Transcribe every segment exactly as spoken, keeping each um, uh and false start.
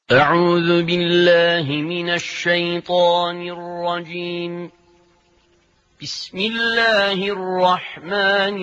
أعوذ بالله من الشيطان الرجيم. بسم الله الرحمن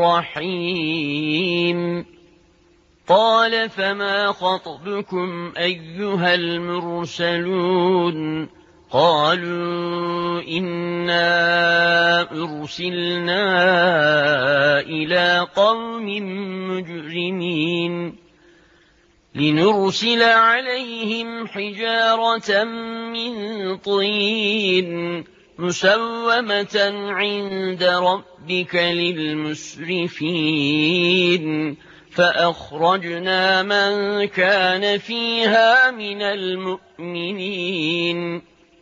الرحيم. قال فما خطبكم أيها المرسلون؟ قالوا إنا أرسلنا إلى قوم مجرمين لنرسل عليهم حجارة من طين مسومة عند ربك للمسرفين فأخرجنا من كان فيها من المؤمنين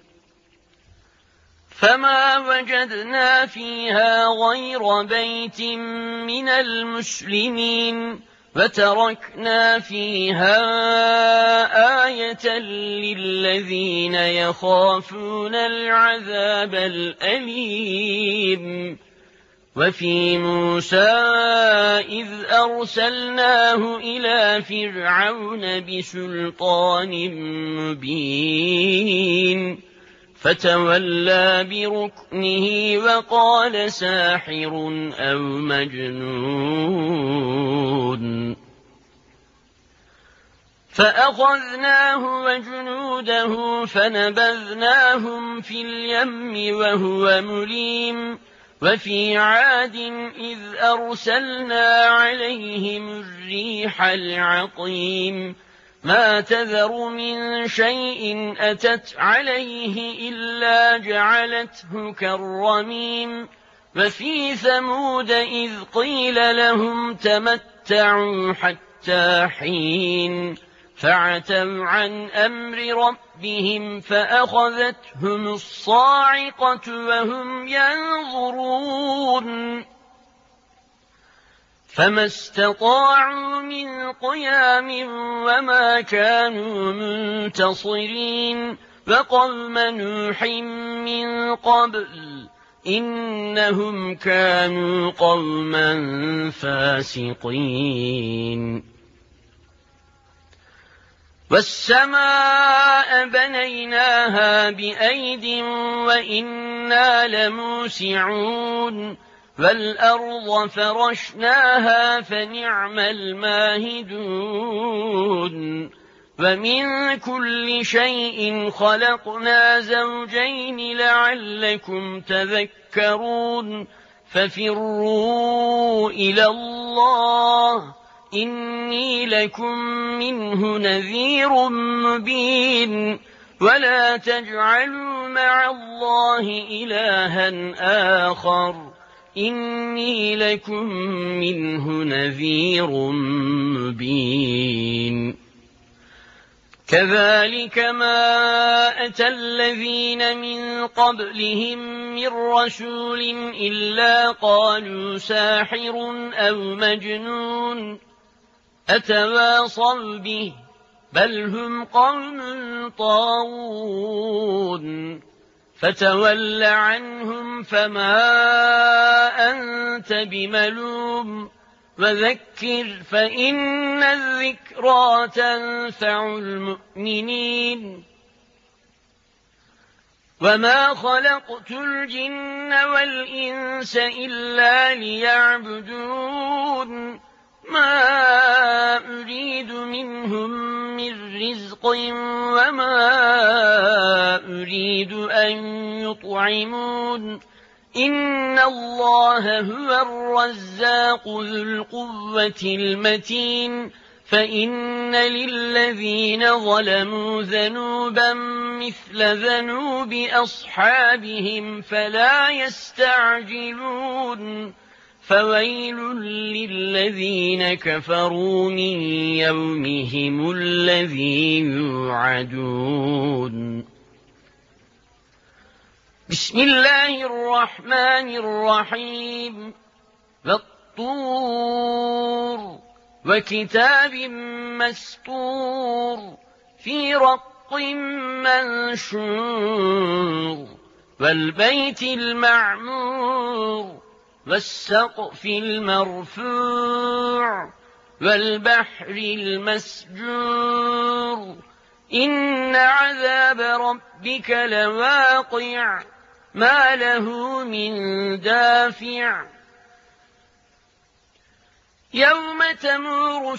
فما وجدنا فيها غير بيت من المسلمين وتركنا فيها آية للذين يخافون العذاب الأليم. وفي موسى إذ أرسلناه إلى فرعون بسلطان مبين فتولى بركنه وقال ساحر أو مجنون فأخذناه وجنوده فنبذناهم في اليم وهو مليم. وفي عاد إذ أرسلنا عليهم الريح العقيم ما تذر من شيء أتت عليه إلا جعلته كالرميم. وفي ثمود إذ قيل لهم تمتعوا حتى حين فعتوا عن أمر ربهم فأخذتهم الصاعقة وهم ينظرون فما استطاعوا من قيام وما كانوا منتصرين. وقوم نوح من قبل إنهم كانوا قوما فاسقين. والسماء بنيناها بأيد وإنا لموسعون والأرض فرشناها فنعم الماهدون. ومن كل شيء خلقنا زوجين لعلكم تذكرون. ففروا إلى الله إني لكم منه نذير مبين. ولا تجعلوا مع الله إلها آخر إني لكم منه نذير مبين. كذلك ما أتى الذين من قبلهم من رسول إلا قالوا ساحر أو مجنون أتواصوا به بل هم قوم طاغون. فتول عنهم فما أنت بملوم وذكر فإن الذكرى تنفع المؤمنين. وما خلقت الجن والإنس إلا ليعبدون ما أريد منهم من رزق وما أريد أن يطعمون إن الله هو الرزاق ذو القوة المتين. فإن للذين ظلموا ذنوبا مثل ذنوب أصحابهم فلا يستعجلون. فويل للذين كفروا من يومهم الذي يوعدون. بسم الله الرحمن الرحيم. والطور وكتاب مسطور في رق منشور والبيت المعمور والسقف المرفوع والبحر المسجور إن عذاب ربك لواقع ما له من دافع يوم تمور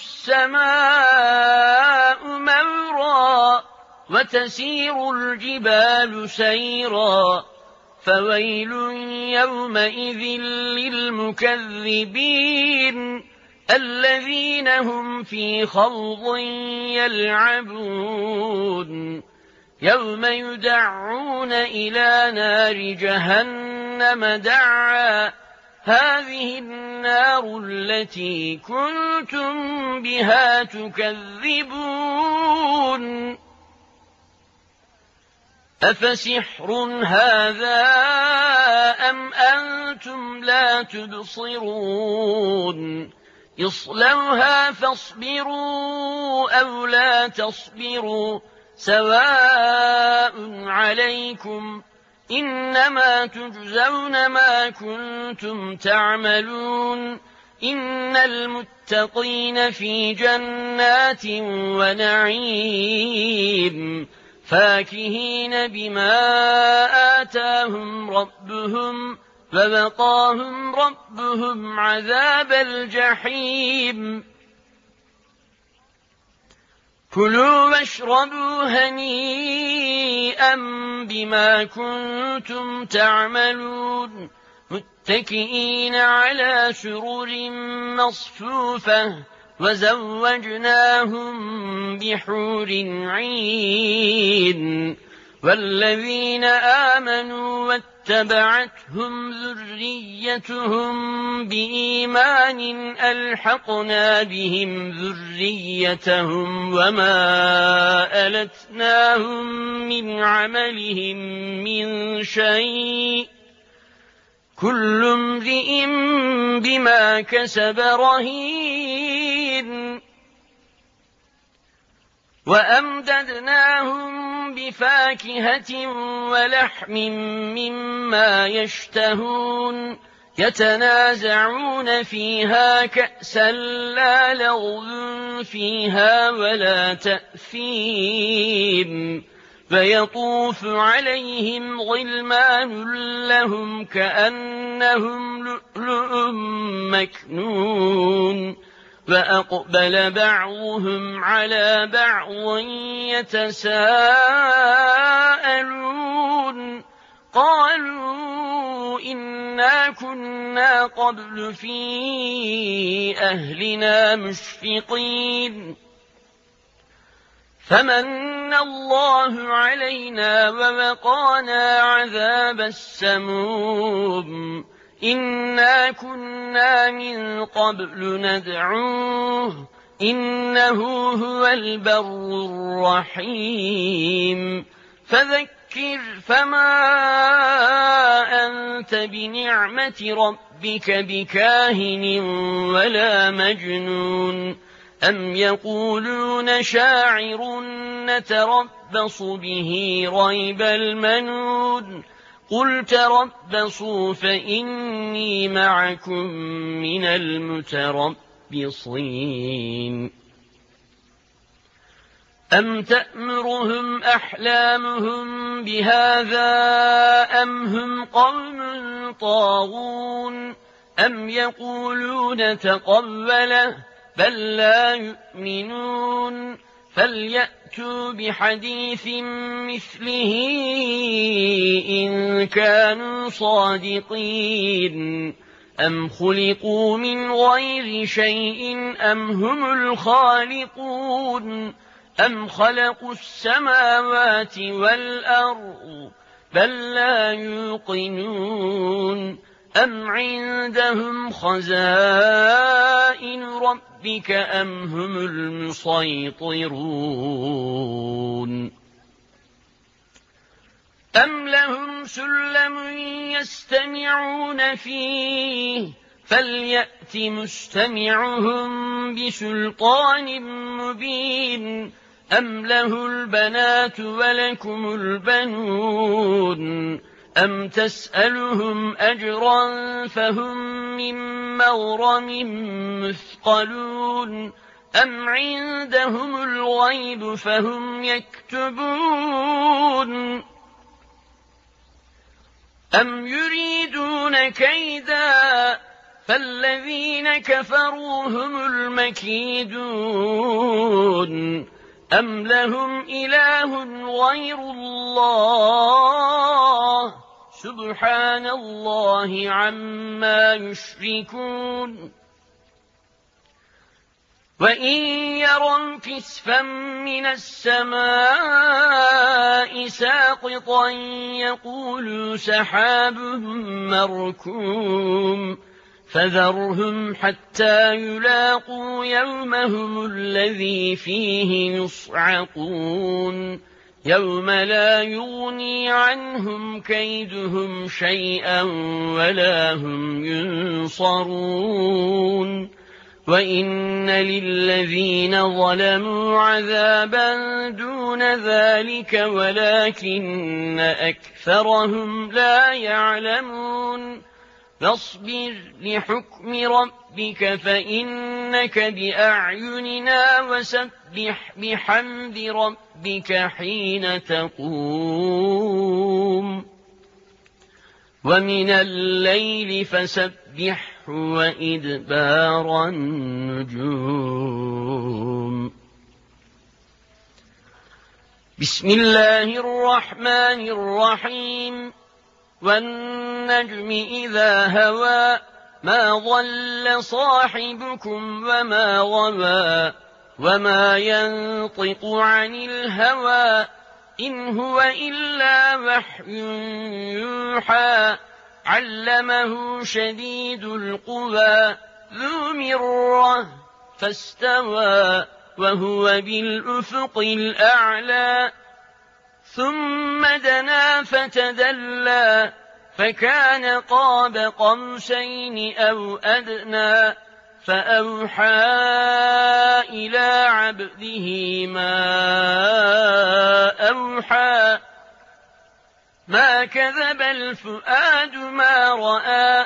السماء مورا وتسير الجبال سيرا فويل يومئذ للمكذبين الذين هم في خوض يلعبون يوم يدعون إلى نار جهنم دعا هذه النار التي كنتم بها تكذبون أفسحر هذا أم أنتم لا تبصرون اصلوها فاصبروا أو لا تصبروا سواء عليكم إنما تجزون ما كنتم تعملون إن المتقين في جنات ونعيم فاكهين بما آتاهم ربهم فوقاهم ربهم عذاب الجحيم كلوا واشربوا هنيئا بما كنتم تعملون متكئين على سرر مصفوفة وزوجناهم بحور عين والذين آمنوا واتبعتهم ذريتهم بإيمان ألحقنا بهم ذريتهم وما ألتناهم من عملهم من شيء كل امرئ بما كسب رهين وأمددناهم بفاكهة ولحم مما يشتهون يتنازعون فيها كأسا لا لغو فيها ولا تأثيم فيطوف عليهم غلمان لهم كأنهم لؤلؤ مكنون فأقبل بعضهم على بعض يتساءلون قالوا إنا كنا قبل في أهلنا مشفقين فمن الله علينا ووقانا عذاب السموم إنا كنا من قبل ندعوه إنه هو البر الرحيم فذكر فما أنت بنعمة ربك بكاهن ولا مجنون أم يقولون شاعر نتربص به ريب المنون قل تربصوا فإني معكم من المتربصين أم تأمرهم أحلامهم بهذا أم هم قوم طاغون أم يقولون تقوله بل لا يؤمنون فليأتوا بحديث مثله إن كانوا صادقين أم خلقوا من غير شيء أم هم الخالقون أم خلقوا السماوات والأرض بل لا يوقنون أم عندهم خزائن ربك أم هم المسيطرون أم لهم سلم يستمعون فيه فليأت مستمعهم بسلطان مبين أم له البنات ولكم البنون أم تسألهم أجرا فهم من مغرم مثقلون أم عندهم الغيب فهم يكتبون أم يريدون كيدا فالذين كفروا هم المكيدون أم لهم إله غير الله سبحان الله عما يشركون وإن يروا كسفا من السماء ساقطا يقولوا سحاب مركوم فذرهم حتى يلاقوا يومهم الذي فيه يصعقون يوم لا يغني عنهم كيدهم شيئا ولا هم ينصرون وإن للذين ظلموا عذابا دون ذلك ولكن أكثرهم لا يعلمون فاصبر لحكم ربك فإنك بأعيننا وسبح بحمد ربك حين تقوم ومن الليل فسبحه وإدبار النجوم بسم الله الرحمن الرحيم والنجم إذا هوى ما ضل صاحبكم وما غوى وما ينطق عن الهوى إن هو إلا وحي يوحى علمه شديد القوى ذو مرة فاستوى وهو بالأفق الأعلى ثم دنا فتدلى فكان قاب قوسين أو أدنى فأوحى إلى عبده ما أوحى ما كذب الفؤاد ما رأى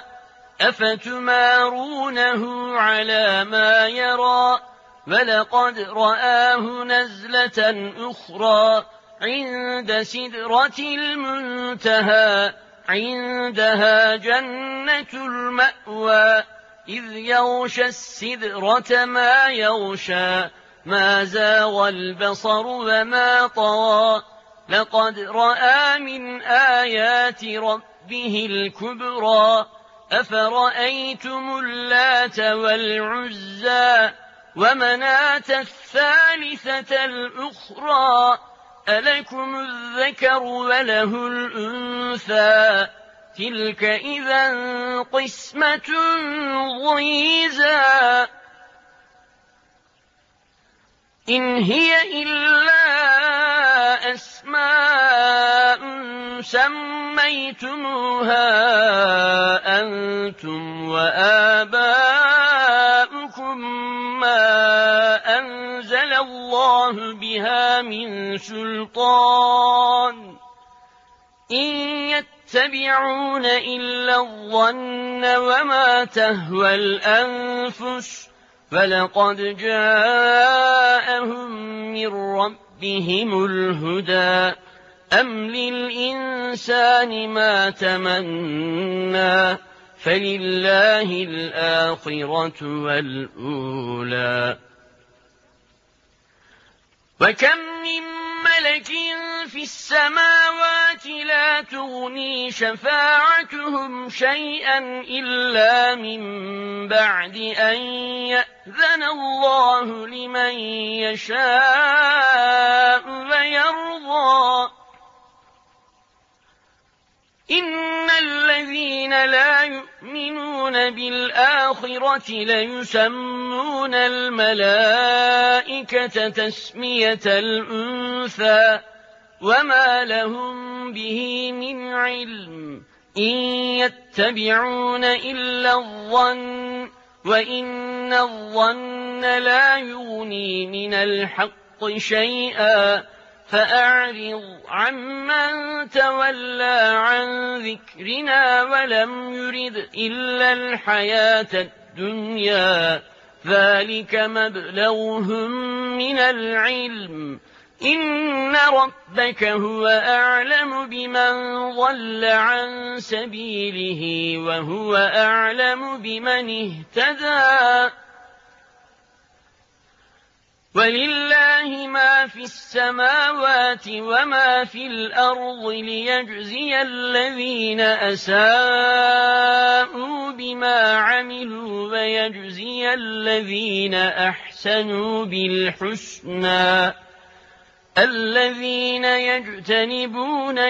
أفتمارونه على ما يرى ولقد رآه نزلة أخرى عند سدرة المنتهى عندها جنة المأوى إذ يغشى السدرة ما يغشى ما زاغ البصر وما طغى لقد رأى من آيات ربه الكبرى أفرأيتم اللات والعزى ومناة الثالثة الأخرى ألكم الذكر وله الأنثى تلك إذا قسمة ضيزى إن هي إلا أسماء سميتموها أنتم وآباؤكم ما أنزل الله بها من سلطان إن يتبعون إلا الظن وما تهوى الأنفس فلقد جاءهم من ربهم الهدى أم للإنسان ما تمنى فلله الآخرة والأولى وكم من ملك في السماوات لا تغني شفاعتهم شيئا إلا من بعد أن يأذن الله لمن يشاء ويرضى إن الذين لا يؤمنون بالآخرة ليسمون الملائكة تسمية الأنثى وما لهم به من علم إن يتبعون إلا الظن وإن الظن لا يغني من الحق شيئا فأعرض عمن تولى عن ذكرنا ولم يرد إلا الحياة الدنيا ذلك مبلغهم من العلم إن ربك هو أعلم بمن ضل عن سبيله وهو أعلم بمن اهتدى ولله ما في السماوات وما في الأرض ليجزي الذين أساءوا بما عملوا ويجزي الذين أحسنوا بالحسنى الذين يجتنبون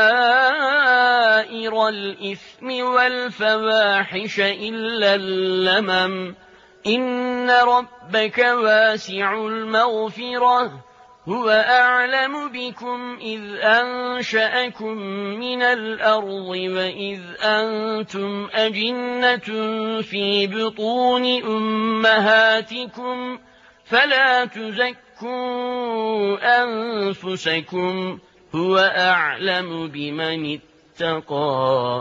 كبائر الإثم والفواحش إلا اللمم إن ربك واسع المغفرة هو أعلم بكم إذ أنشأكم من الأرض وإذ أنتم أجنة في بطون أمهاتكم فلا تزكوا أنفسكم هو أعلم بمن اتقى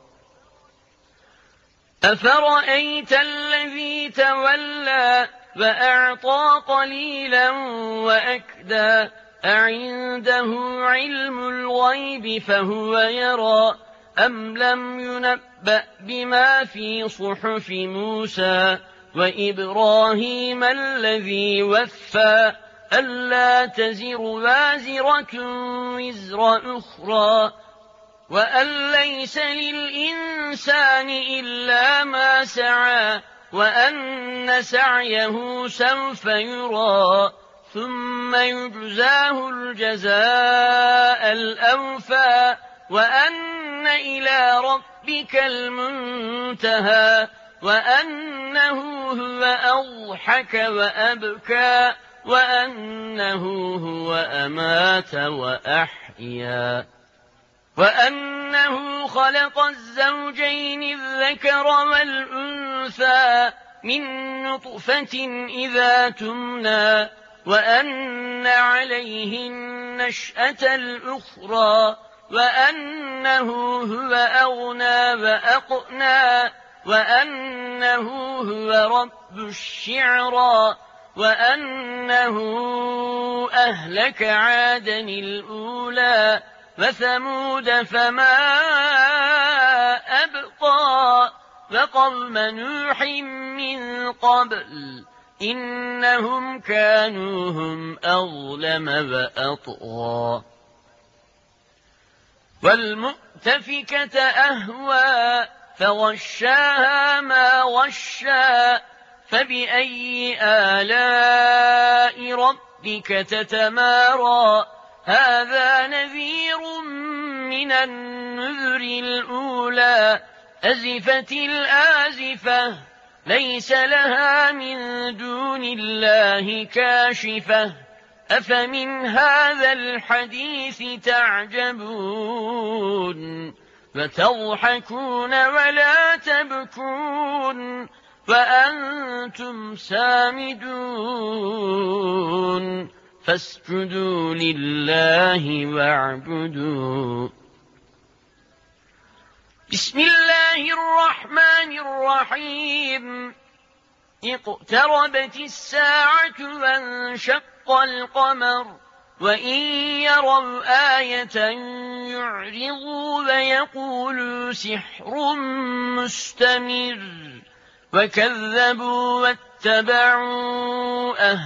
أفرأيت الذي تولى وأعطى قليلا وأكدى أعنده علم الغيب فهو يرى أم لم ينبأ بما في صحف موسى وإبراهيم الذي وفى ألا تزر وازرة وزر أخرى وأن ليس للإنسان إلا ما سعى وأن سعيه سوف يرى ثم يجزاه الجزاء الأوفى وأن إلى ربك المنتهى وأنه هو أضحك وأبكى وأنه هو أمات وأحيا وأنه خلق الزوجين الذكر والأنثى من نطفة إذا تمنى وأن عليه النشأة الأخرى وأنه هو أغنى وأقنى وأنه هو رب الشعرى وأنه أهلك عادا الأولى وثمود فما أبقى وقوم نوح من قبل إنهم كانوا هم أظلم وأطغى والمؤتفكة أهوى فغشاها ما غشى فبأي آلاء ربك تتمارى هذا نذير من النذر الأولى أزفت الآزفة ليس لها من دون الله كاشفة أفمن هذا الحديث تعجبون وتضحكون ولا تبكون وأنتم سامدون فاسجدوا لله واعبدوا بسم الله الرحمن الرحيم اقتربت الساعة وانشق القمر وإن يروا آية يعرضوا ويقولوا سحر مستمر وكذبوا واتبعوا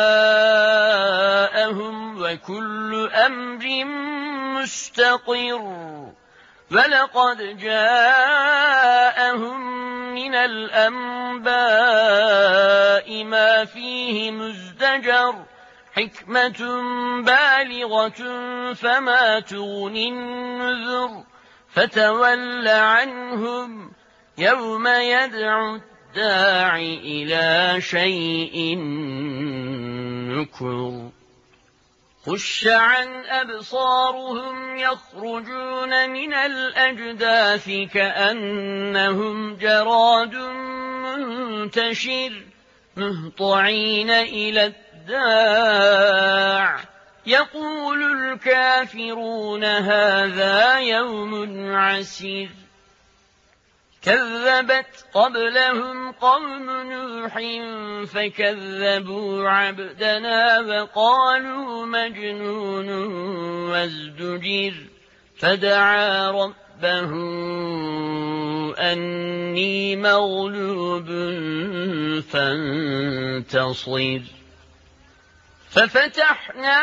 أهواءهم وكل أمر مستقر ولقد جاءهم من الأنباء ما فيه مزدجر حكمة بالغة فما تغني النذر فتول عنهم يوم يدعو الداعي إلى شيء نكر خش عن أبصارهم يخرجون من الأجداث كأنهم جراد منتشر مهطعين إلى الداع يقول الكافرون هذا يوم عسير كذبت قبلهم قوم نوح فكذبوا عبدنا وقالوا مجنون وازدجر فدعا ربه أني مغلوب فانتصر ففتحنا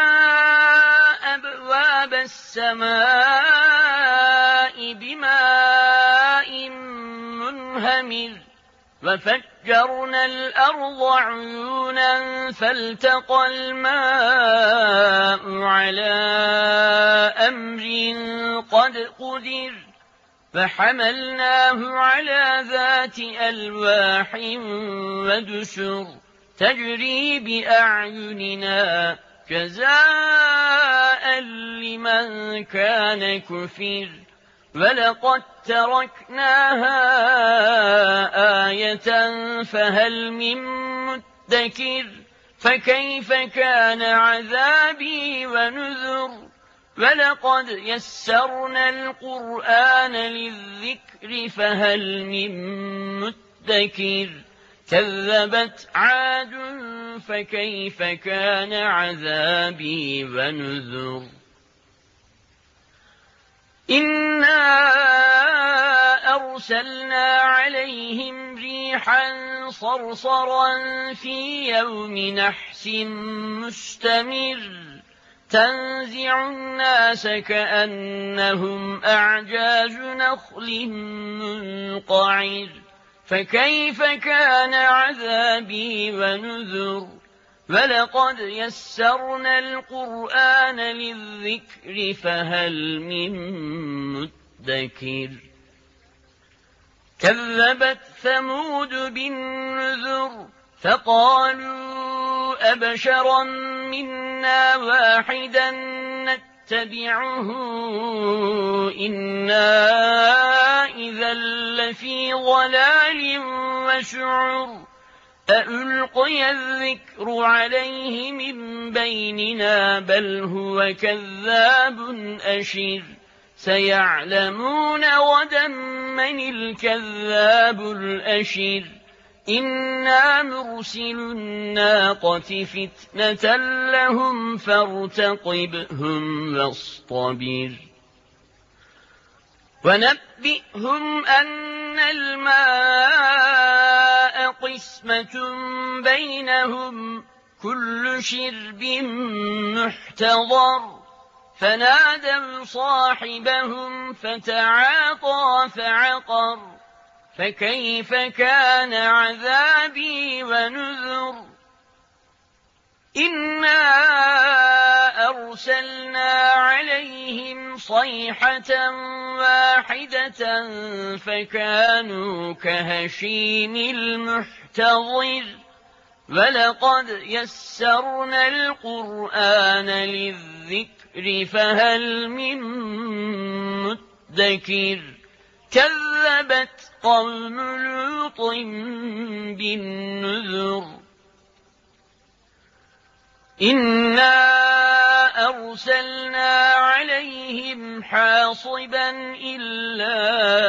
أبواب السماء بماء منهمر وفجرنا الأرض عيونا فالتقى الماء على أمر قد قدر فحملناه على ذات ألواح ودسر تجري بأعيننا جزاء لمن كان كفر ولقد تركناها آية فهل من مدكر فكيف كان عذابي ونذر ولقد يسرنا القرآن للذكر فهل من مدكر كذبت عاد فكيف كان عذابي ونذر إنا أرسلنا عليهم ريحا صرصرا في يوم نحس مستمر تنزع الناس كأنهم أعجاز نخل منقعر فكيف كان عذابي ونذر ولقد يسرنا القرآن للذكر فهل من مدكر كذبت ثمود بالنذر فقالوا أبشرا منا واحدا نتبعه إنا إذا لفي ضلال وسعر أألقي الذكر عليه من بيننا بل هو كذاب أشر سيعلمون غدا من الكذاب الأشر إنا مرسل الناقة فتنة لهم فارتقبهم واصطبر ونبئهم أن الماء قسمة بينهم كل شرب محتضر فنادوا صاحبهم فتعاطى فعقر فكيف كان عذابي ونذر إنا أرسلنا عليهم صيحة واحدة فكانوا كهشيم المحتضر ولقد يسرنا القرآن للذكر فهل من مدكر كذبت قوم لوط بالنذر إنا أرسلنا عليهم حاصبا إلا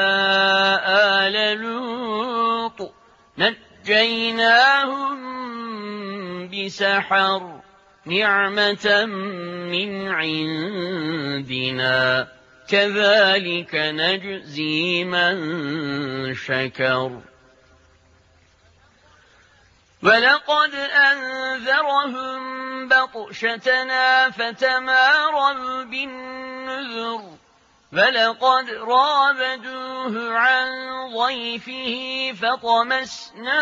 آل لوط نجيناهم بسحر نعمة من عندنا كذلك نجزي من شكر ولقد أنذرهم بطشتنا فتماروا بالنذر ولقد راودوه عن ضيفه فطمسنا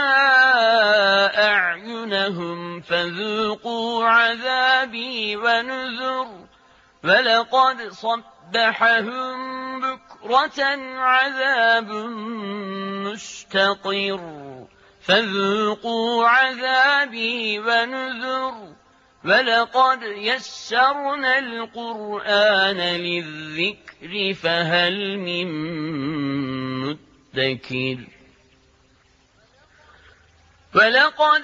أعينهم فذوقوا عذابي ونذر ولقد صبحهم بكرة عذاب مستقر فذوقوا عذابي ونذر ولقد يسرنا القرآن للذكر فهل من مدكر ولقد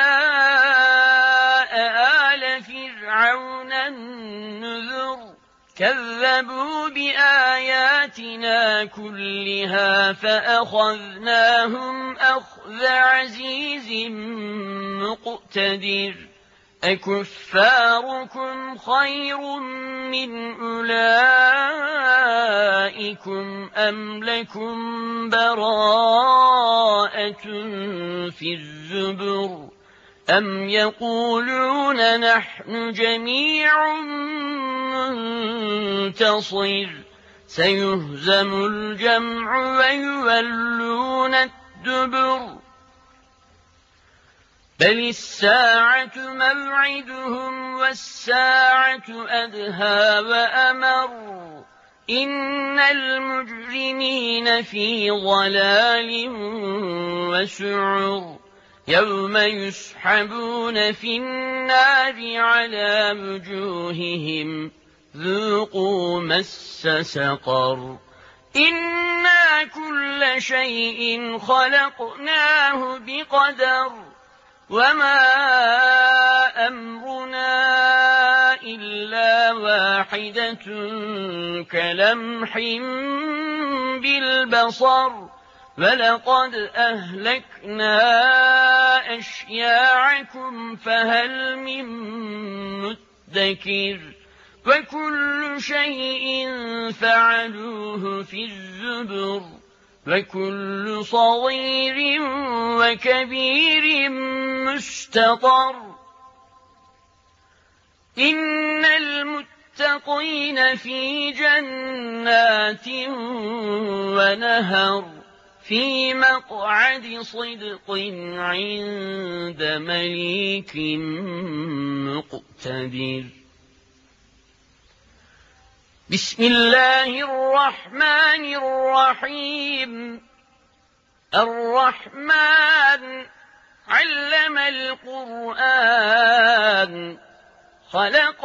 جاء آل فرعون النذر كذبوا بآياتنا كلها فأخذناهم أخذ عزيز مقتدر أكفاركم خير من أولئكم أم لكم براءة في الزبر أم يقولون نحن جميع منتصر سيهزم الجمع ويولون الدبر بل الساعة موعدهم والساعة أدهى وأمر إن المجرمين في ضلال وسعر يوم يسحبون في النار على وجوههم ذوقوا مس سقر إنا كل شيء خلقناه بقدر وما أمرنا إلا واحدة كلمح بالبصر ولقد أهلكنا أشياعكم فهل من مدكر وكل شيء فعلوه في الزبر وكل صغير وكبير مستطر إن المتقين في جنات ونهر في مقعد صدق عند مليك مقتدر بسم الله الرحمن الرحيم الرحمن علم القرآن خلق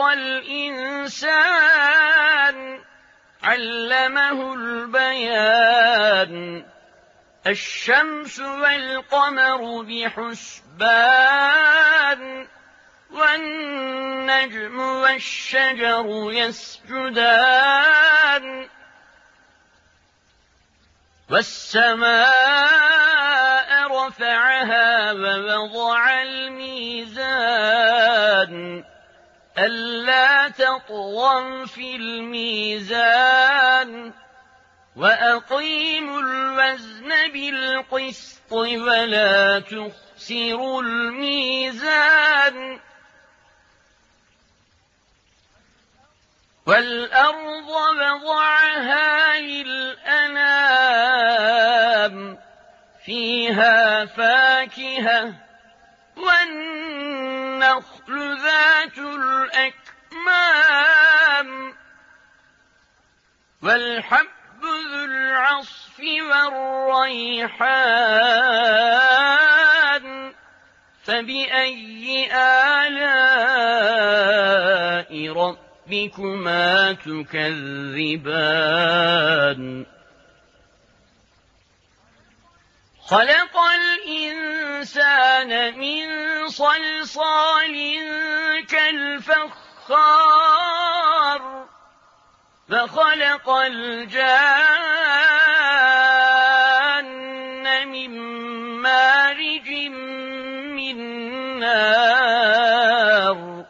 الإنسان علمه البيان الشمس والقمر بحسبان والنجم والشجر يسجدان والسماء رفعها ووضع الميزان ألا تطغوا في الميزان وأقيموا الوزن بالقسط ولا تخسروا الميزان والأرض وضعها للأنام فيها فاكهة والنخل ذات الأكمام والحب ذو العصف والريحان فبأي آلاء ربكما تكذبان خلق الإنسان من صلصال كالفخار فخلق الجان من مارج من نار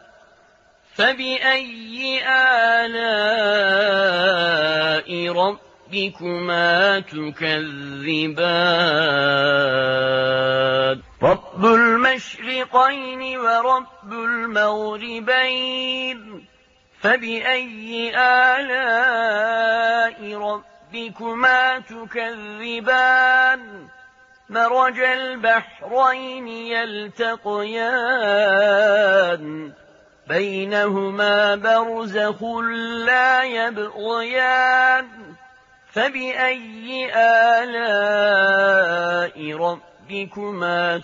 فبأي آلاء ربكما تكذبان رب المشرقين ورب المغربين فبأي آلاء ربكما تكذبان مرج البحرين يلتقيان بينهما برزخ لا يبغيان فبأي آلاء ربكما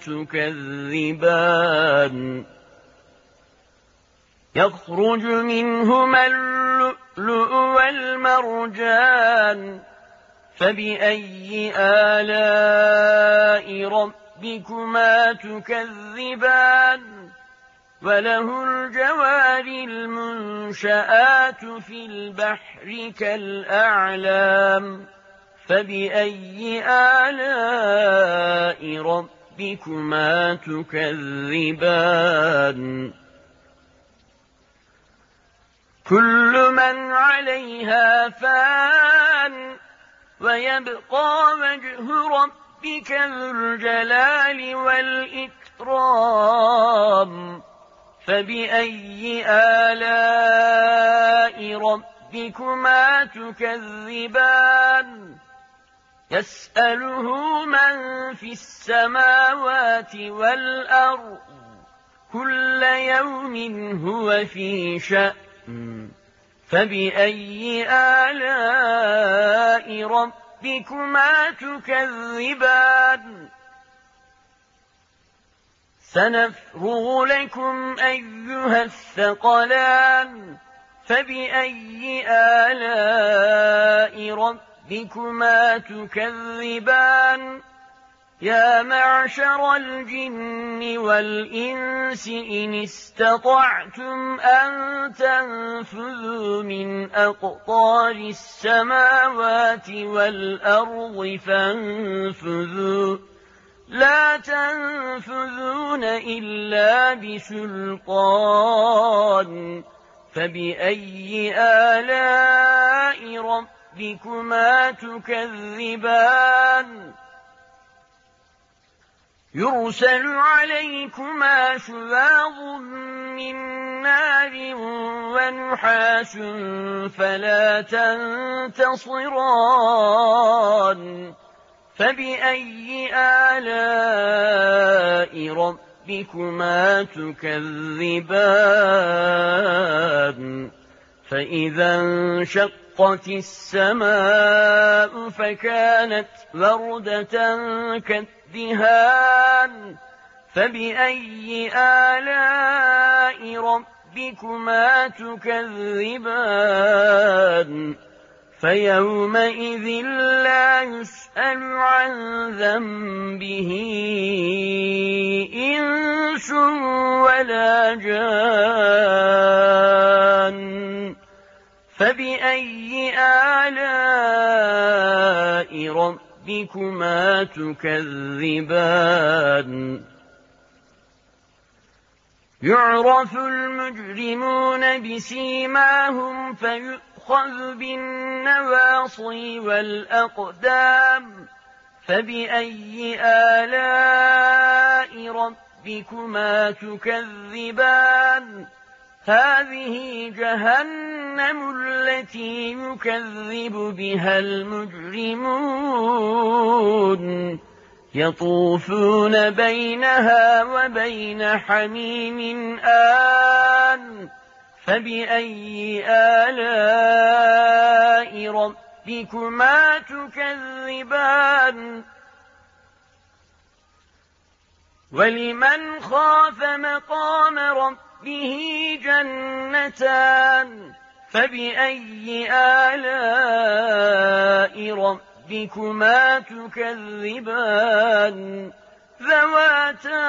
تكذبان يخرج منهما اللؤلؤ والمرجان فبأي آلاء ربكما تكذبان وله الجوار المنشآت في البحر كالأعلام فبأي آلاء ربكما تكذبان كل من عليها فان ويبقى وجه ربك ذو الجلال والإكرام فبأي آلاء ربكما تكذبان يسأله من في السماوات والأرض كل يوم هو في شأن فبأي آلاء ربكما تكذبان سنفرغ لكم أيها الثقلان فبأي آلاء ربكما تكذبان يا معشر الجن والإنس إن استطعتم أن تنفذوا من أقطار السماوات والأرض فانفذوا لا تنفذون إلا بسلطان فبأي آلاء ربكما تكذبان يرسل عليكما شواظ من نار ونحاس فلا تنتصران فبأي آلاء ربكما تكذبان فإذا انشقت السماء فكانت وردة كالدهان فبأي آلاء ربكما تكذبان فيومئذ لا يسأل عن ذنبه إنس ولا جان فبأي آلاء ربكما تكذبان يعرف المجرمون بسيماهم فيؤخذ بالنواصي والأقدام فبأي آلاء ربكما تكذبان هذه جهنم التي يكذب بها المجرمون يطوفون بينها وبين حميم آن فبأي آلاء ربكما تكذبان ولمن خاف مقام ربه جنتان فبأي آلاء ربكما تكذبان ذواتا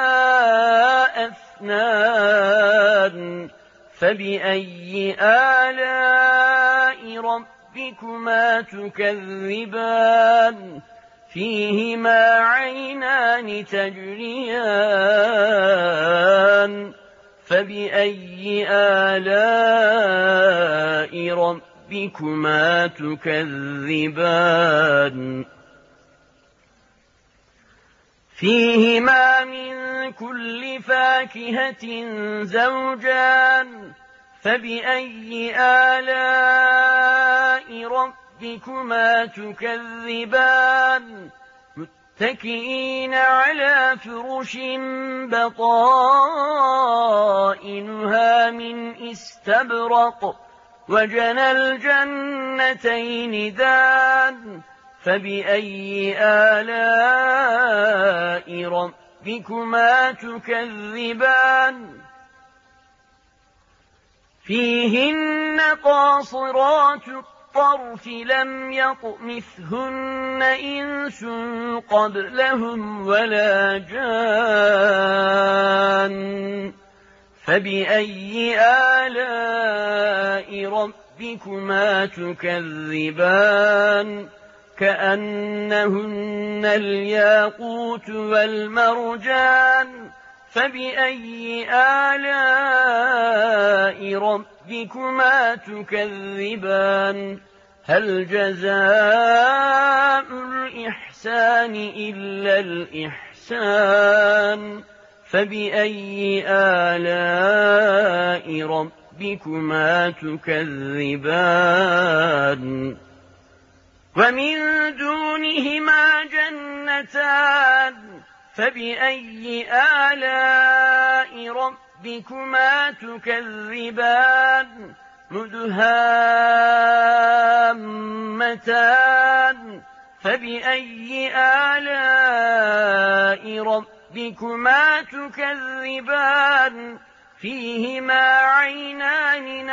أفنان فبأي آلاء ربكما تكذبان فيهما عينان تجريان فبأي آلاء ربكما تكذبان فيهما من كل فاكهة زوجان فبأي آلاء ربكما تكذبان متكئين على فرش بطائنها من استبرق وجنى الجنتين دان فبأي آلاء ربكما تكذبان فيهن قاصرات الطرف لم يطمثهن إنس قبلهم ولا جان فبأي آلاء ربكما تكذبان كأنهن الياقوت والمرجان فبأي آلاء ربكما تكذبان هل جزاء الإحسان إلا الإحسان فبأي آلاء ربكما تكذبان ومن دونهما جنتان فبأي آلاء ربكما تكذبان مدهامتان فبأي آلاء ربكما تكذبان فيهما عينان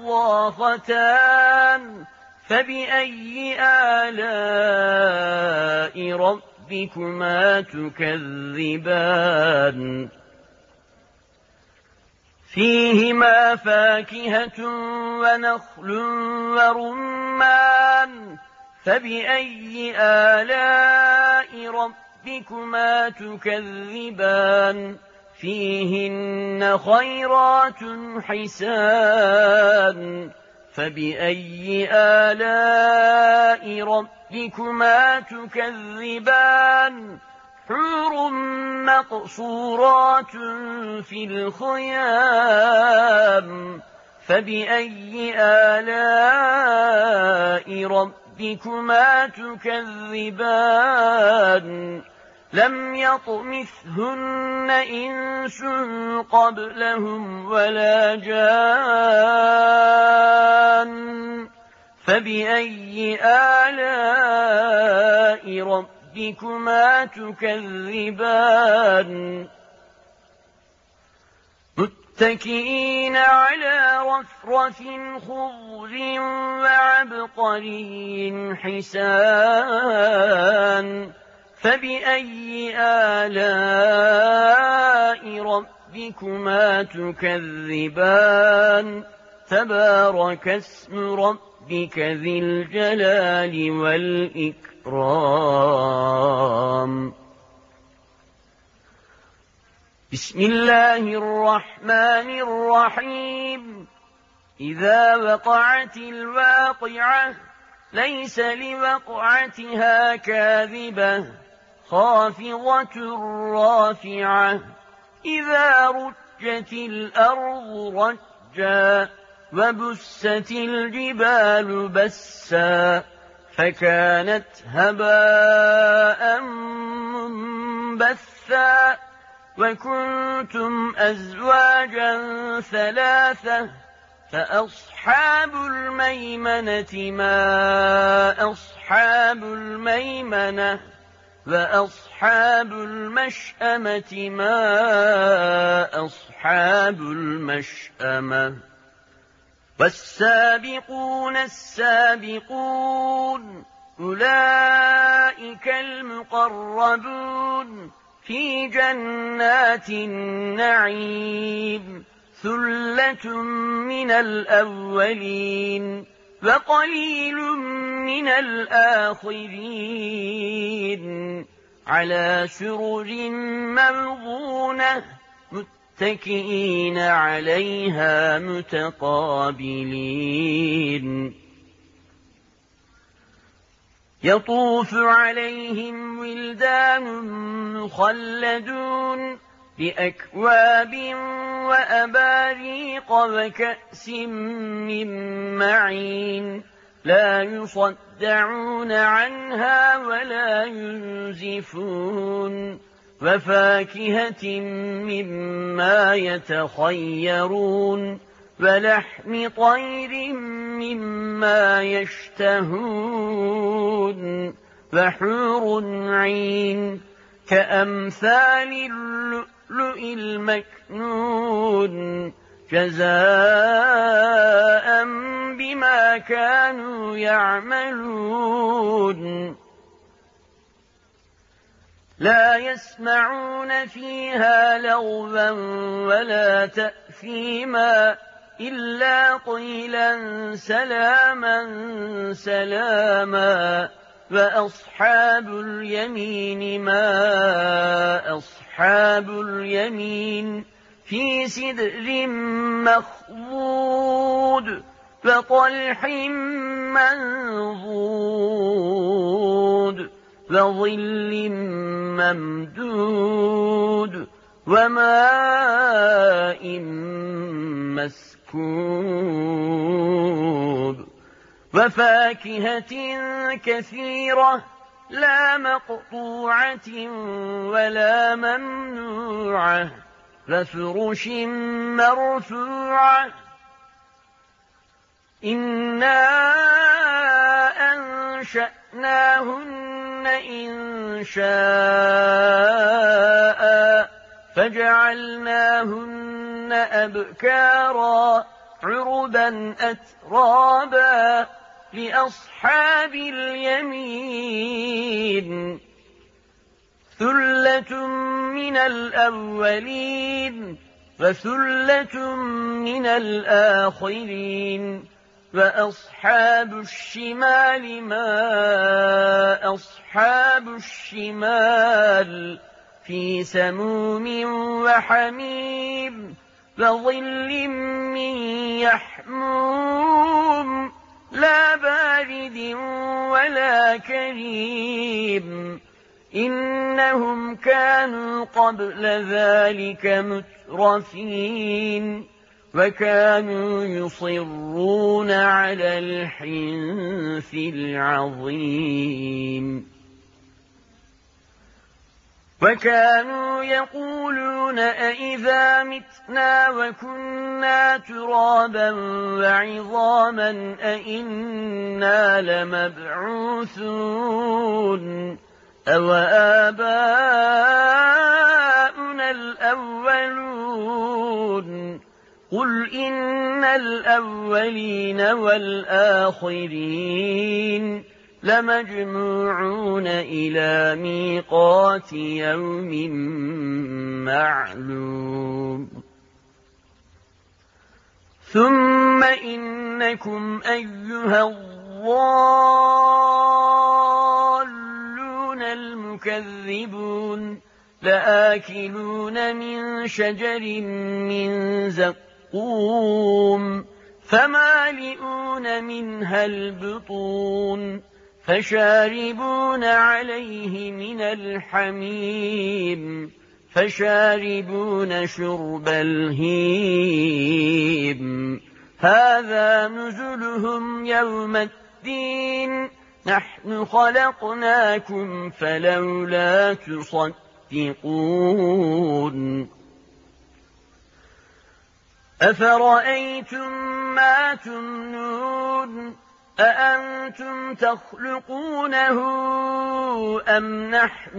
نضاختان فبأي آلاء ربكما تكذبان فيهما فاكهة ونخل ورمان فبأي آلاء ربكما تكذبان فيهن خيرات حسان فبأي آلاء ربكما تكذبان حور مقصورات في الخيام فبأي آلاء ربكما تكذبان لم يطمثهن إنس قبلهم ولا جان فبأي آلاء ربكما تكذبان متكئين على رفرف خضر وعبقري حسان فبأي آلاء ربكما تكذبان تبارك اسم ربك ذي الجلال والإكرام بسم الله الرحمن الرحيم إذا وقعت الواقعة ليس لوقعتها كاذبة خافضة رافعة إذا رجت الأرض رجا وبست الجبال بسا فكانت هباء منبثا وكنتم أزواجا ثلاثة فأصحاب الميمنة ما أصحاب الميمنة وأصحاب المشأمة ما أصحاب المشأمة والسابقون السابقون أولئك المقربون في جنات النعيم ثلة من الأولين وقليل من الآخرين على سرر موضونة متكئين عليها متقابلين يطوف عليهم ولدان مخلدون بأكواب وأباريق وكأس من معين لا يصدعون عنها ولا ينزفون وفاكهة مما يتخيرون ولحم طير مما يشتهون وحور عين كأمثال اللؤلؤ المكنون جزاء بما كانوا يعملون لا يسمعون فيها لغوا ولا تأثيما تأثيما إلا قيلا سلاما سلاما. وأصحاب اليمين ما أصحاب اليمين في سدر مخضود وطلح منضود وظل ممدود وماء مسكوب وفاكهة كثيرة لا مقطوعة ولا ممنوعة وفرش مرفوعة. إنا أنشأناهن إن شاء فجعلناهن أبكارا عربا أترابا لأصحاب اليمين ثلة من الأولين وثلة من الآخرين. وأصحاب الشمال ما أصحاب الشمال في سموم وحميم وظل من يحموم لا بارد ولا كريم. إنهم كانوا قبل ذلك مترفين وكانوا يصرون على الحنث العظيم وكانوا يقولون أئذا متنا وكنا ترابا وعظاما أئنا لمبعوثون أو آباؤنا الأولون. قل إن الأولين والآخرين لمجموعون إلى ميقات يوم معلوم. ثم إنكم أيها الضالون المكذبون لآكلون من شجر من زقوم فمالئون منها البطون فشاربون عليه من الحميم فشاربون شرب الهيم. هذا نزلهم يوم الدين نحن خلقناكم فلولا تصدقون. أفرأيتم ما تمنون أأنتم تخلقونه أم نحن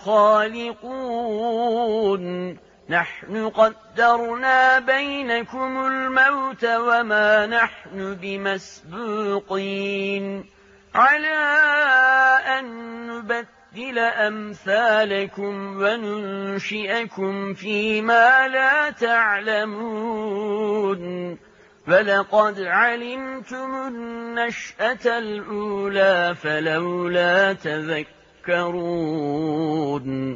الخالقون. نحن قدرنا بينكم الموت وما نحن بمسبوقين على أن نبدل أمثالكم وننشئكم فيما لا تعلمون. فلقد علمتم النشأة الأولى فلولا تذكرون.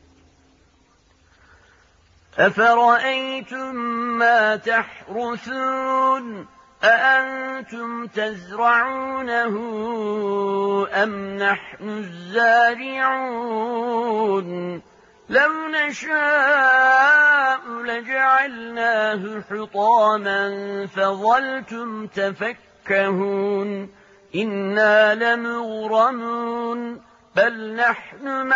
أفرأيتم ما تحرثون أأنتم تزرعونه أم نحن الزارعون. لو نشاء لجعلناه حطاما فظلتم تفكهون. إنا لمغرمون بل نحن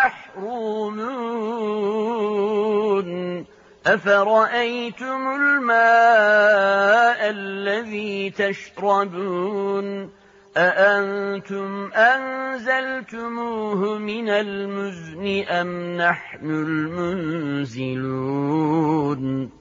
محرومون. أفرأيتم الماء الذي تشربون أأنتم أنزلتموه من المزن أم نحن المنزلون.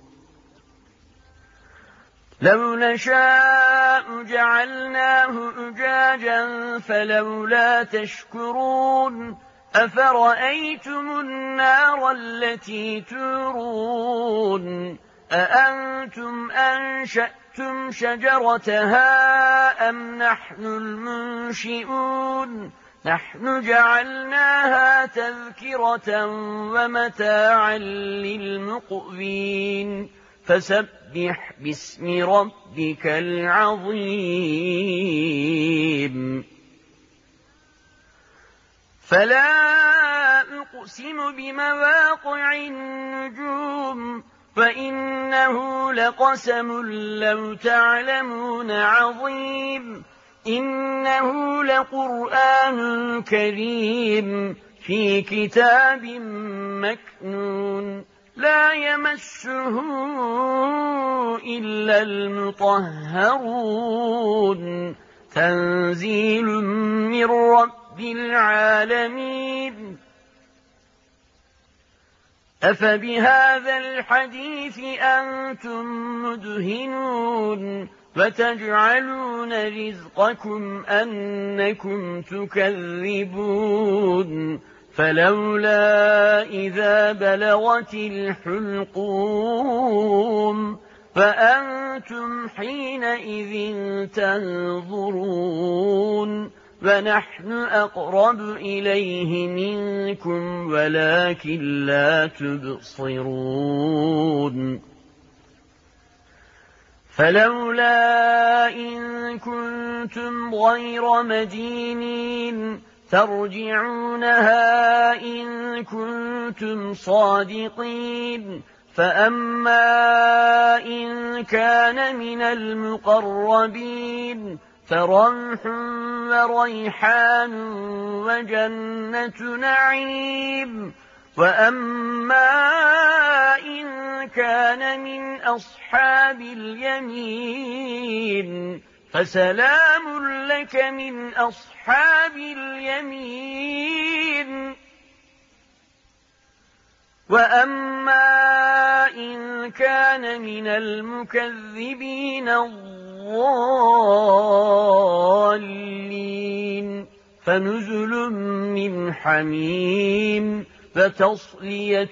لو نشاء جعلناه أجاجا فلولا تشكرون. أفرأيتم النار التي تورون أأنتم أنشأتم شجرتها أم نحن المنشئون نحن جعلناها تذكرة ومتاعا للمقوين فسبح باسم ربك العظيم فلا أقسم بمواقع النجوم فإنه لقسم لو تعلمون عظيم إنه لقرآن كريم في كتاب مكنون لا يمسه إلا المطهرون تنزيل من رب العالمين أفبهذا الحديث أنتم مدهنون وتجعلون رزقكم أنكم تكذبون فلولا إذا بلغت الحلقوم فأنتم حينئذ تنظرون ونحن أقرب إليه منكم ولكن لا تبصرون فلولا إن كنتم غير مدينين ترجعونها إن كنتم صادقين فأما إن كان من المقربين فروح وريحان وجنة نعيم وأما إن كان من أصحاب اليمين فسلام لك من أصحاب اليمين وأما إن كان من المكذبين الضالين فنزل من حميم وتصلية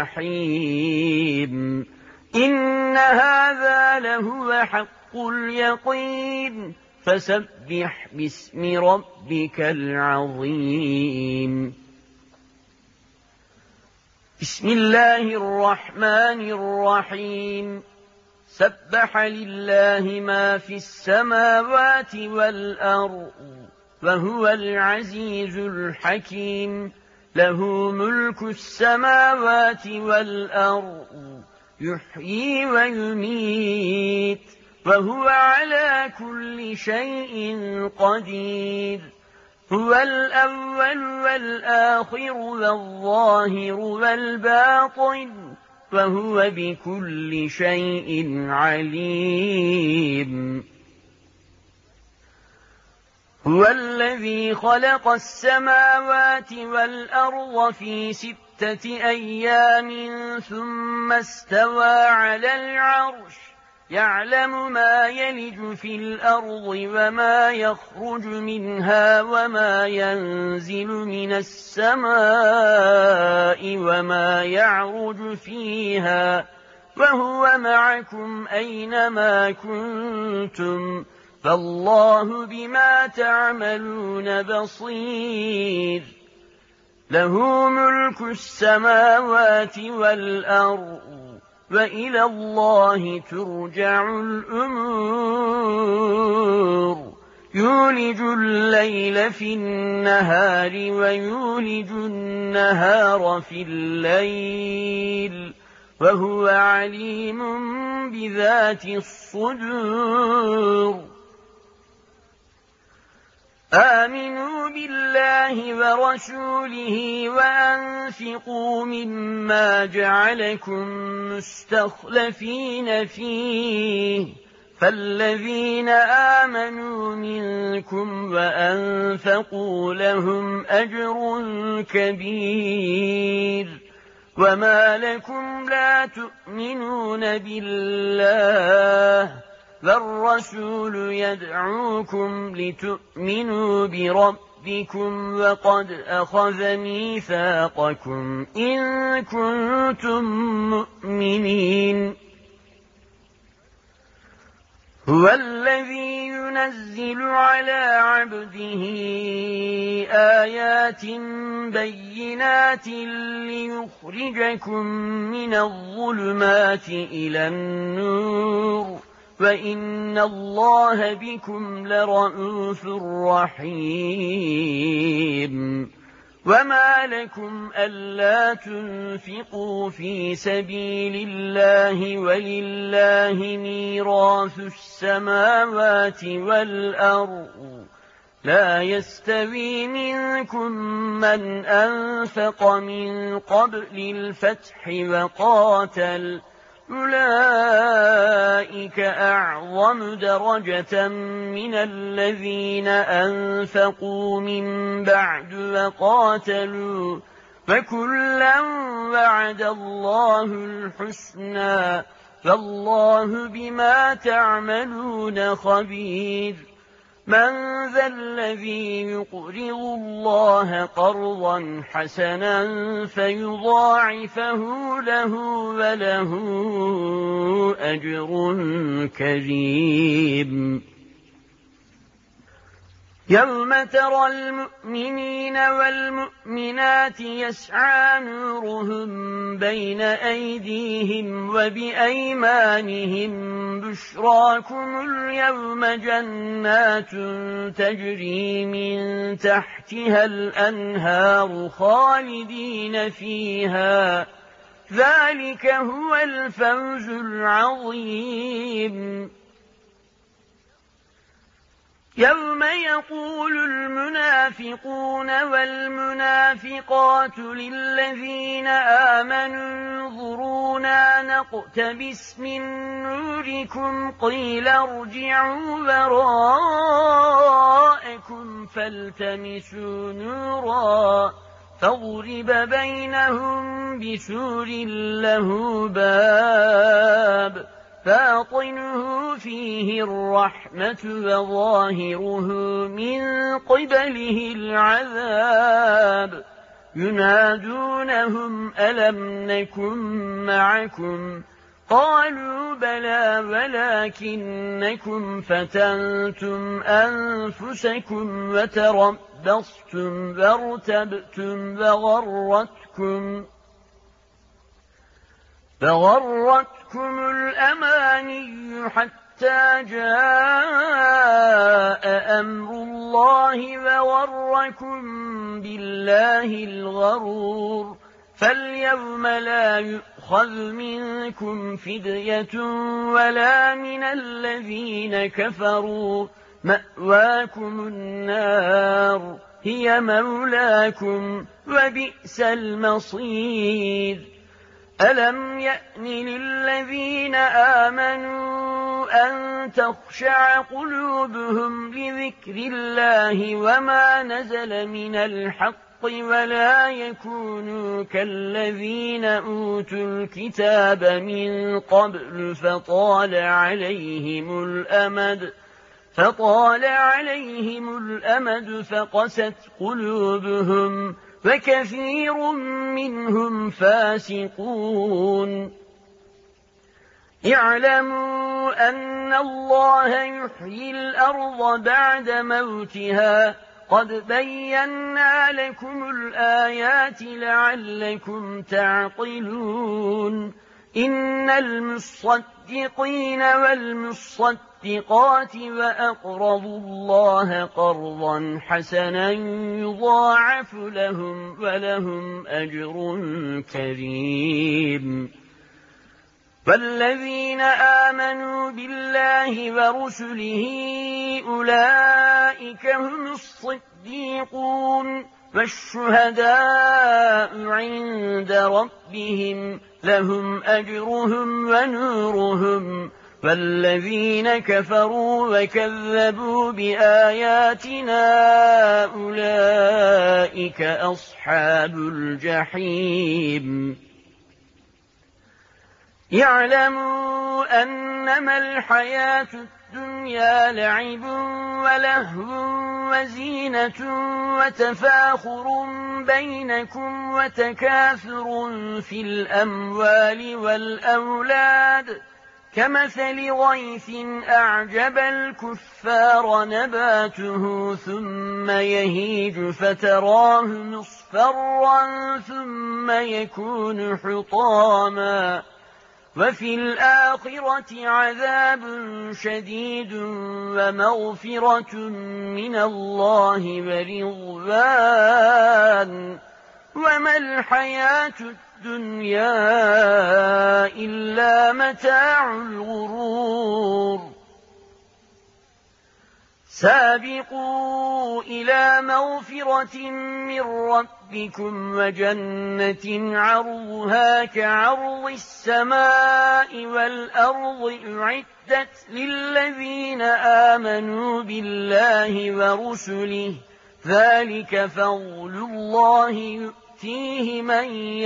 جحيم إن هذا لهو حق اليقين فسبح باسم ربك العظيم بسم الله الرحمن الرحيم سبح لله ما في السماوات والأرض وهو العزيز الحكيم له ملك السماوات والأرض يحيي ويميت وهو على كل شيء قدير هو الأول والآخر والظاهر والباطن وهو بكل شيء عليم هو الذي خلق السماوات والأرض في ستة أيام ثم استوى على العرش يعلم ما يلج في الأرض وما يخرج منها وما ينزل من السماء وما يعرج فيها وهو معكم أينما كنتم فالله بما تعملون بصير له ملك السماوات والأرض وإلى الله ترجع الأمور يولج الليل في النهار ويولج النهار في الليل وهو عليم بذات الصدور آمنوا بالله ورسوله وأنفقوا مما جعلكم مستخلفين فيه فالذين آمنوا منكم وأنفقوا لهم أجر كبير وما لكم لا تؤمنون بالله والرسول يدعوكم لتؤمنوا بربكم وقد أخذ ميثاقكم إن كنتم مؤمنين هو الذي ينزل على عبده آيات بينات ليخرجكم من الظلمات إلى النور وإن الله بكم لرءوف رحيم وما لكم ألا تنفقوا في سبيل الله ولله ميراث السماوات والأرض لا يستوي منكم من أنفق من قبل الفتح وقاتل أولئك أعظم درجة من الذين أنفقوا من بعد وقاتلوا فكلا وعد الله الحسنى فالله بما تعملون خبير من ذا الذي يقرض الله قرضا حسنا فيضاعفه له وله أجر كريم يوم ترى المؤمنين والمؤمنات يسعى نورهم بين أيديهم وبأيمانهم بشراكم اليوم جنات تجري من تحتها الأنهار خالدين فيها ذلك هو الفوز العظيم يوم يقول المنافقون والمنافقات للذين آمنوا انظرونا نقتبس من نوركم قيل ارجعوا وراءكم فالتمسوا نورا فضرب بينهم بسور له باب باطنه فيه الرحمة وظاهره من قبله العذاب ينادونهم ألم نكن معكم قالوا بلى ولكنكم فتنتم أنفسكم وتربصتم وارتبتم وغرتكم فغرتكم الأماني حتى جاء أمر الله وغركم بالله الغرور فاليوم لا يؤخذ منكم فدية ولا من الذين كفروا مأواكم النار هي مولاكم وبئس المصير ألم يأن للذين آمنوا أن تخشع قلوبهم لذكر الله وما نزل من الحق ولا يكونوا كالذين أوتوا الكتاب من قبل فطال عليهم الأمد فطال عليهم الأمد فقست قلوبهم وكثير منهم فاسقون اعلموا أن الله يحيي الأرض بعد موتها قد بينا لكم الآيات لعلكم تعقلون إن المصدقين والمصدقات وأقرضوا الله قرضا حسنا يضاعف لهم ولهم أجر كريم والذين آمنوا بالله ورسله أولئك هم الصديقون والشهداء عند ربهم لهم أجرهم ونورهم والذين كفروا وكذبوا بآياتنا أولئك أصحاب الجحيم يعلموا أنما الحياة الدنيا لعب ولهو وزينة وتفاخر بينكم وتكاثر في الأموال والأولاد كمثل غيث أعجب الكفار نباته ثم يهيج فتراه مصفرا ثم يكون حطاما وفي الآخرة عذاب شديد ومغفرة من الله ورضوان وما الحياة الدنيا إلا متاع الغرور سابقوا إلى مغفرة من ربكم وجنة عرضها كعرض السماء والأرض أعدت للذين آمنوا بالله ورسله ذلك فضل الله يؤتيه من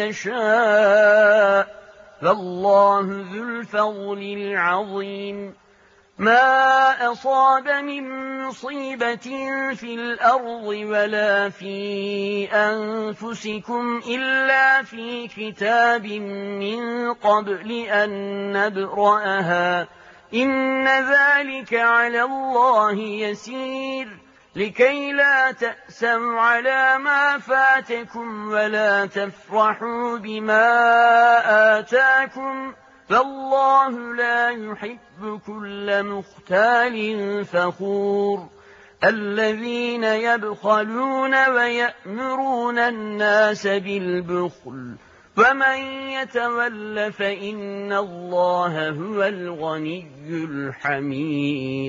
يشاء فالله ذو الفضل العظيم ما أصاب من مصيبة في الأرض ولا في أنفسكم إلا في كتاب من قبل أن نبرأها إن ذلك على الله يسير لكي لا تأسوا على ما فاتكم ولا تفرحوا بما آتاكم فالله لا يحب كل مختال فخور الذين يبخلون ويأمرون الناس بالبخل ومن يتول فإن الله هو الغني الحميد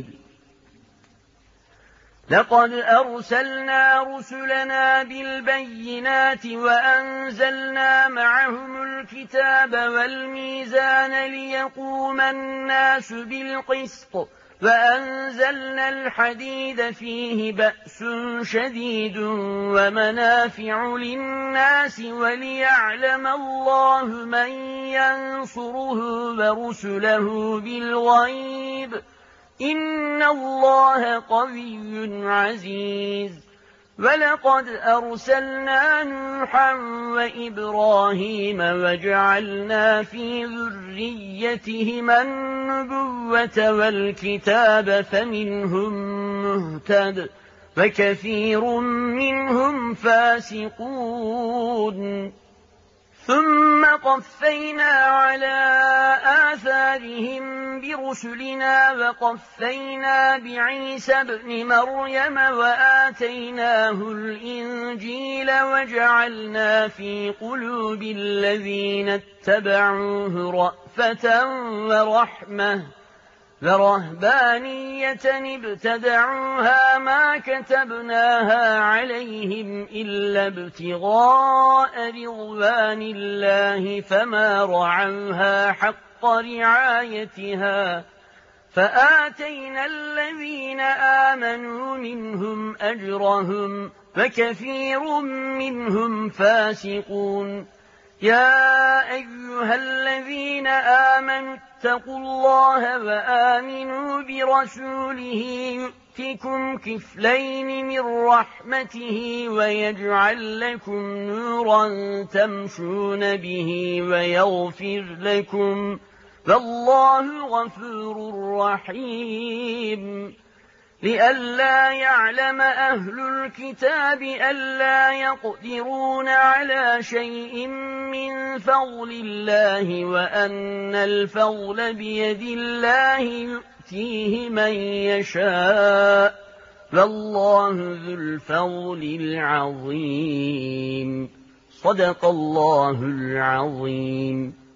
لقد أرسلنا رسلنا بالبينات وأنزلنا معهم الكتاب والميزان ليقوم الناس بالقسط وأنزلنا الحديد فيه بأس شديد ومنافع للناس وليعلم الله من ينصره ورسله بالغيب إن الله قوي عزيز ولقد أرسلنا نوحا وإبراهيم وجعلنا في ذريتهما النبوة والكتاب فمنهم مهتد وكثير منهم فاسقون ثم قفينا على آثارهم برسلنا وقفينا بعيسى ابن مريم وآتيناه الإنجيل وجعلنا في قلوب الذين اتبعوه رأفة ورحمة ورهبانية ابتدعوها ما كتبناها عليهم إلا ابتغاء رضوان الله فما رعوها حق رعايتها فآتينا الذين آمنوا منهم أجرهم وكثير منهم فاسقون يا أيها الذين آمنوا اتقوا الله وآمنوا برسوله يؤتكم كفلين من رحمته ويجعل لكم نورا تمشون به ويغفر لكم فالله غفور رحيم لئلا يعلم أهل الكتاب ألا يقدرون على شيء من فضل الله وأن الفضل بيد الله يؤتيه من يشاء فالله ذو الفضل العظيم صدق الله العظيم.